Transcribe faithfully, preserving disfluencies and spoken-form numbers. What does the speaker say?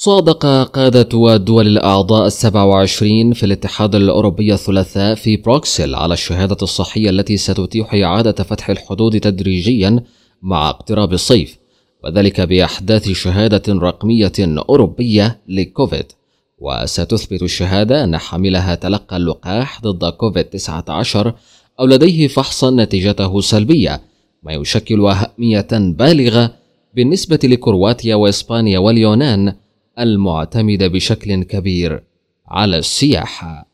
صادق قادة الدول الأعضاء السبع وعشرين في الاتحاد الأوروبي الثلاثاء في بروكسل على الشهادة الصحية التي ستتيح إعادة فتح الحدود تدريجيا مع اقتراب الصيف، وذلك بإحداث شهادة رقمية أوروبية لكوفيد. وستثبت الشهادة أن حاملها تلقى اللقاح ضد كوفيد تسعة عشر أو لديه فحصا نتيجته سلبية، ما يشكل أهمية بالغة بالنسبة لكرواتيا وإسبانيا واليونان المعتمدة بشكل كبير على السياحة.